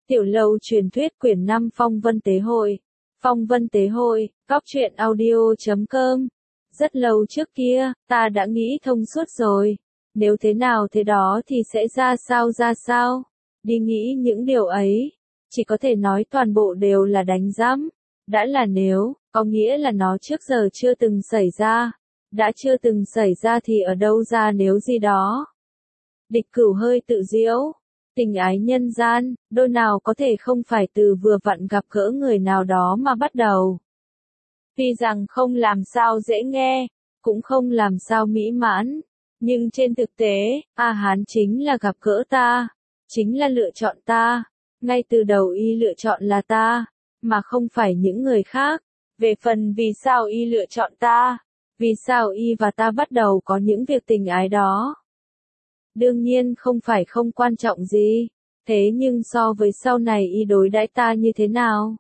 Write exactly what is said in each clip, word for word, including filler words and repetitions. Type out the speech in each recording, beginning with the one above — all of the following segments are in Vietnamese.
Tiểu lâu truyền thuyết quyển năm Phong Vân Tế Hội. Phong Vân Tế Hội, góc truyện audio chấm com. Rất lâu trước kia, ta đã nghĩ thông suốt rồi. Nếu thế nào thế đó thì sẽ ra sao ra sao. Đi nghĩ những điều ấy, chỉ có thể nói toàn bộ đều là đánh giám. Đã là nếu, có nghĩa là nó trước giờ chưa từng xảy ra. Đã chưa từng xảy ra thì ở đâu ra nếu gì đó. Địch Cửu hơi tự giễu. Tình ái nhân gian, đôi nào có thể không phải từ vừa vặn gặp gỡ người nào đó mà bắt đầu. Tuy rằng không làm sao dễ nghe, cũng không làm sao mỹ mãn, nhưng trên thực tế, A Hán chính là gặp gỡ ta, chính là lựa chọn ta, ngay từ đầu y lựa chọn là ta, mà không phải những người khác. Về phần vì sao y lựa chọn ta, vì sao y và ta bắt đầu có những việc tình ái đó. Đương nhiên không phải không quan trọng gì, thế nhưng so với sau này y đối đãi ta như thế nào?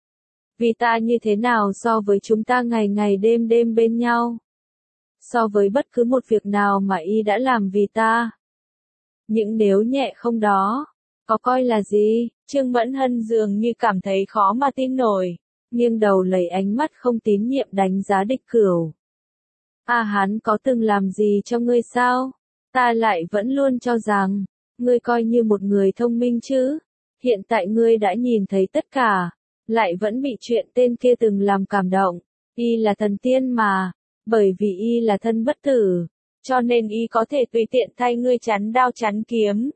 Vì ta như thế nào so với chúng ta ngày ngày đêm đêm bên nhau? So với bất cứ một việc nào mà y đã làm vì ta? Những nếu nhẹ không đó, có coi là gì? Trương Mẫn Hân dường như cảm thấy khó mà tin nổi, nghiêng đầu lấy ánh mắt không tín nhiệm đánh giá Địch Cửu. A Hán có từng làm gì cho ngươi sao? Ta lại vẫn luôn cho rằng, ngươi coi như một người thông minh chứ. Hiện tại ngươi đã nhìn thấy tất cả, lại vẫn bị chuyện tên kia từng làm cảm động. Y là thần tiên mà, bởi vì y là thân bất tử, cho nên y có thể tùy tiện thay ngươi chắn đao chắn kiếm.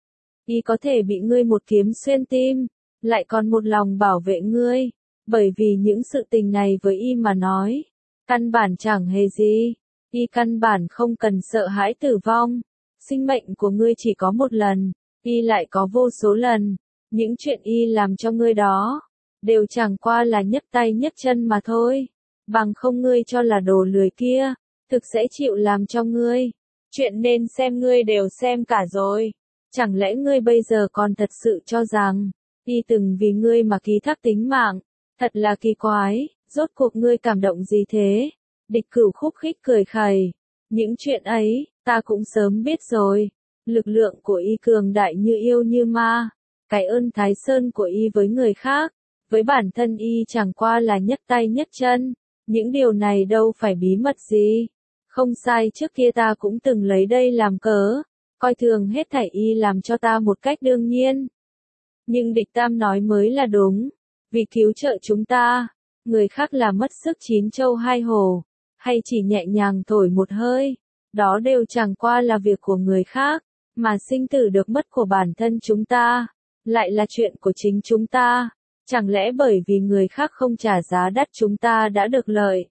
Y có thể bị ngươi một kiếm xuyên tim, lại còn một lòng bảo vệ ngươi, bởi vì những sự tình này với y mà nói, căn bản chẳng hề gì. Y căn bản không cần sợ hãi tử vong. Sinh mệnh của ngươi chỉ có một lần, y lại có vô số lần. Những chuyện y làm cho ngươi đó, đều chẳng qua là nhấc tay nhấc chân mà thôi. Bằng không ngươi cho là đồ lười kia, thực sẽ chịu làm cho ngươi. Chuyện nên xem ngươi đều xem cả rồi. Chẳng lẽ ngươi bây giờ còn thật sự cho rằng, y từng vì ngươi mà ký thác tính mạng. Thật là kỳ quái, rốt cuộc ngươi cảm động gì thế? Địch Cửu khúc khích cười khẩy. Những chuyện ấy, ta cũng sớm biết rồi. Lực lượng của y cường đại như yêu như ma. Cái ơn Thái Sơn của y với người khác, với bản thân y chẳng qua là nhấc tay nhấc chân. Những điều này đâu phải bí mật gì. Không sai, trước kia ta cũng từng lấy đây làm cớ, coi thường hết thảy y làm cho ta một cách đương nhiên. Nhưng Địch Tam nói mới là đúng. Vì cứu trợ chúng ta, người khác là mất sức chín châu hai hổ, hay chỉ nhẹ nhàng thổi một hơi, đó đều chẳng qua là việc của người khác, mà sinh tử được mất của bản thân chúng ta, lại là chuyện của chính chúng ta. Chẳng lẽ bởi vì người khác không trả giá đắt chúng ta đã được lợi,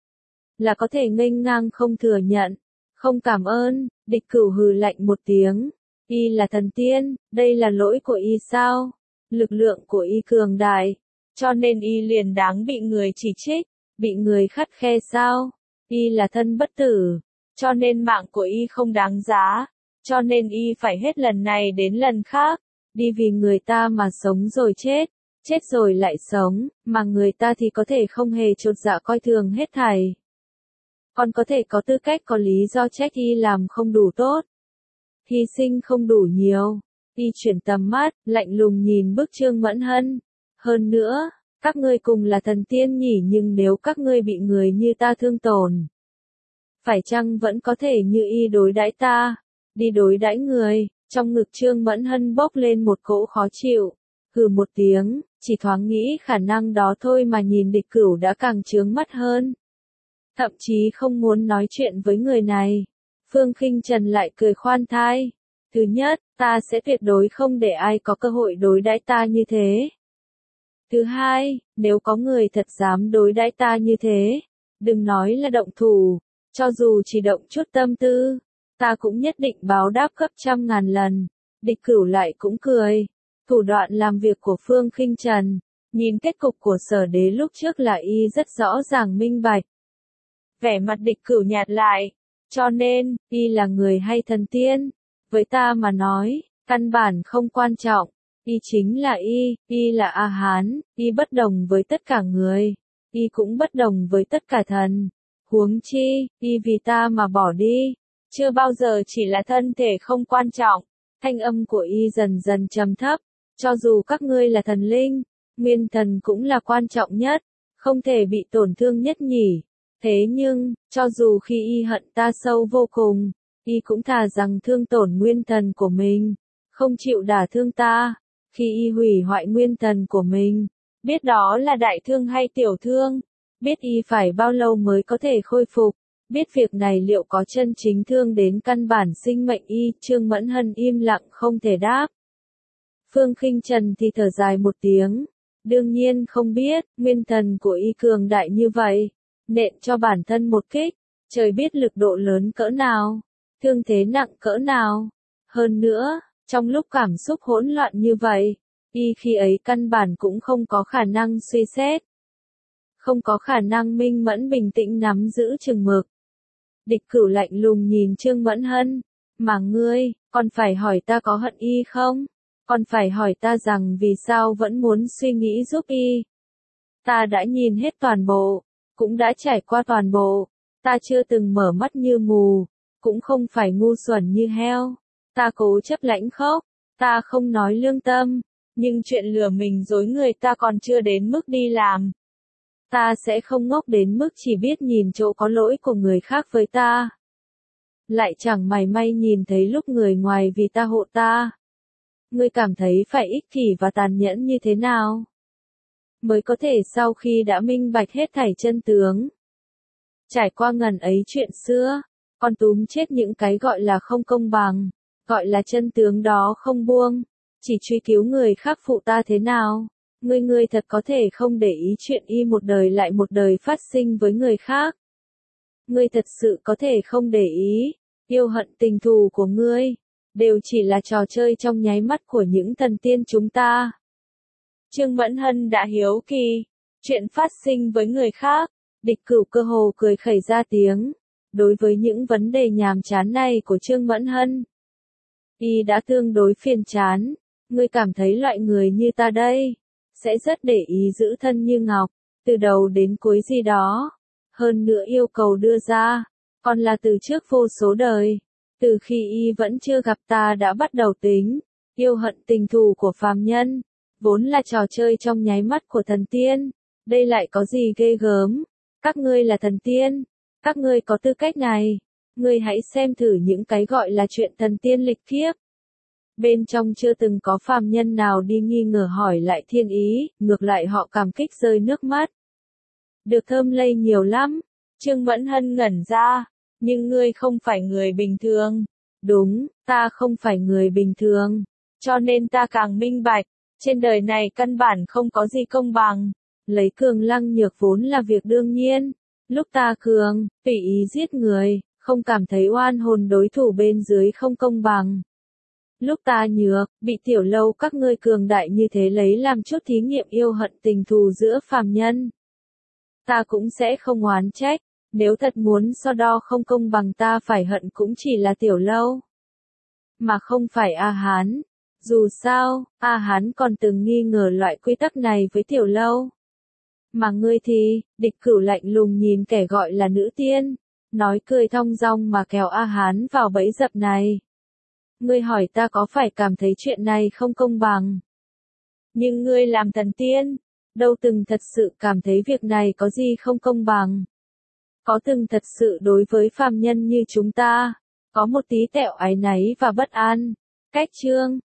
là có thể nghênh ngang không thừa nhận, không cảm ơn? Địch Cửu hừ lạnh một tiếng. Y là thần tiên, đây là lỗi của y sao? Lực lượng của y cường đại, cho nên y liền đáng bị người chỉ trích, bị người khắt khe sao? Y là thân bất tử, cho nên mạng của y không đáng giá, cho nên y phải hết lần này đến lần khác, đi vì người ta mà sống rồi chết, chết rồi lại sống, mà người ta thì có thể không hề chột dạ coi thường hết thảy. Còn có thể có tư cách có lý do trách y làm không đủ tốt, hy sinh không đủ nhiều. Y chuyển tầm mắt, lạnh lùng nhìn bức Trương Mẫn Hân. Hơn nữa, các ngươi cùng là thần tiên nhỉ, nhưng nếu các ngươi bị người như ta thương tổn, phải chăng vẫn có thể như y đối đãi ta, đi đối đãi người? Trong ngực Trương Mẫn Hân bốc lên một cỗ khó chịu, hừ một tiếng, chỉ thoáng nghĩ khả năng đó thôi mà nhìn Địch Cửu đã càng chướng mắt hơn. Thậm chí không muốn nói chuyện với người này. Phương Khinh Trần lại cười khoan thai. Thứ nhất, ta sẽ tuyệt đối không để ai có cơ hội đối đãi ta như thế. Thứ hai, nếu có người thật dám đối đãi ta như thế, đừng nói là động thủ, cho dù chỉ động chút tâm tư, ta cũng nhất định báo đáp gấp trăm ngàn lần. Địch Cửu lại cũng cười. Thủ đoạn làm việc của Phương Khinh Trần, nhìn kết cục của Sở Đế lúc trước là y rất rõ ràng minh bạch. Vẻ mặt Địch Cửu nhạt lại, cho nên, y là người hay thần tiên, với ta mà nói, căn bản không quan trọng. Y chính là y, y là A Hán, y bất đồng với tất cả người, y cũng bất đồng với tất cả thần. Huống chi, y vì ta mà bỏ đi, chưa bao giờ chỉ là thân thể không quan trọng. Thanh âm của y dần dần trầm thấp, Cho dù các ngươi là thần linh, nguyên thần cũng là quan trọng nhất, không thể bị tổn thương nhất nhỉ. Thế nhưng, cho dù khi y hận ta sâu vô cùng, y cũng thà rằng thương tổn nguyên thần của mình, không chịu đả thương ta. Khi y hủy hoại nguyên thần của mình, biết đó là đại thương hay tiểu thương, biết y phải bao lâu mới có thể khôi phục, biết việc này liệu có chân chính thương đến căn bản sinh mệnh y, Trương Mẫn Hân im lặng không thể đáp. Phương Khinh Trần thì thở dài một tiếng, đương nhiên không biết, nguyên thần của y cường đại như vậy, nện cho bản thân một kích, trời biết lực độ lớn cỡ nào, thương thế nặng cỡ nào. Hơn nữa, trong lúc cảm xúc hỗn loạn như vậy, y khi ấy căn bản cũng không có khả năng suy xét, không có khả năng minh mẫn bình tĩnh nắm giữ chừng mực. Địch Cửu lạnh lùng nhìn Trương Mẫn Hân, mà ngươi, còn phải hỏi ta có hận y không? Còn phải hỏi ta rằng vì sao vẫn muốn suy nghĩ giúp y? Ta đã nhìn hết toàn bộ, cũng đã trải qua toàn bộ, ta chưa từng mở mắt như mù, cũng không phải ngu xuẩn như heo, ta cố chấp lãnh khốc, ta không nói lương tâm, nhưng chuyện lừa mình dối người ta còn chưa đến mức đi làm. Ta sẽ không ngốc đến mức chỉ biết nhìn chỗ có lỗi của người khác với ta. Lại chẳng mảy may nhìn thấy lúc người ngoài vì ta hộ ta. Ngươi cảm thấy phải ích kỷ và tàn nhẫn như thế nào? Mới có thể sau khi đã minh bạch hết thảy chân tướng. Trải qua ngần ấy chuyện xưa, còn túm chết những cái gọi là không công bằng, gọi là chân tướng đó không buông, chỉ truy cứu người khác phụ ta thế nào. Ngươi ngươi thật có thể không để ý chuyện y một đời lại một đời phát sinh với người khác. Ngươi thật sự có thể không để ý, yêu hận tình thù của ngươi, đều chỉ là trò chơi trong nháy mắt của những thần tiên chúng ta. Trương Mẫn Hân đã hiếu kỳ, chuyện phát sinh với người khác, Địch Cửu cơ hồ cười khẩy ra tiếng, đối với những vấn đề nhàm chán này của Trương Mẫn Hân. Y đã tương đối phiền chán, ngươi cảm thấy loại người như ta đây, sẽ rất để ý giữ thân như ngọc, từ đầu đến cuối gì đó. Hơn nữa yêu cầu đưa ra, còn là từ trước vô số đời. Từ khi y vẫn chưa gặp ta đã bắt đầu tính, yêu hận tình thù của phàm nhân, vốn là trò chơi trong nháy mắt của thần tiên. Đây lại có gì ghê gớm? Các ngươi là thần tiên, các ngươi có tư cách này. Ngươi hãy xem thử những cái gọi là chuyện thần tiên lịch kiếp. Bên trong chưa từng có phàm nhân nào đi nghi ngờ hỏi lại thiên ý, ngược lại họ cảm kích rơi nước mắt. Được thơm lây nhiều lắm. Trương Mẫn Hân ngẩn ra, nhưng ngươi không phải người bình thường. Đúng, ta không phải người bình thường, cho nên ta càng minh bạch, trên đời này căn bản không có gì công bằng. Lấy cường lăng nhược vốn là việc đương nhiên. Lúc ta cường, tùy ý giết người, không cảm thấy oan hồn đối thủ bên dưới không công bằng. Lúc ta nhược, bị tiểu lâu các ngươi cường đại như thế lấy làm chút thí nghiệm yêu hận tình thù giữa phàm nhân. Ta cũng sẽ không oán trách, nếu thật muốn so đo không công bằng ta phải hận cũng chỉ là tiểu lâu. Mà không phải A Hán. Dù sao, A Hán còn từng nghi ngờ loại quy tắc này với tiểu lâu. Mà ngươi thì, Địch Cửu lạnh lùng nhìn kẻ gọi là nữ tiên, nói cười thong dong mà kéo A Hán vào bẫy dập này. Ngươi hỏi ta có phải cảm thấy chuyện này không công bằng? Nhưng ngươi làm thần tiên, đâu từng thật sự cảm thấy việc này có gì không công bằng. Có từng thật sự đối với phàm nhân như chúng ta, có một tí tẹo áy náy và bất an. Cách chương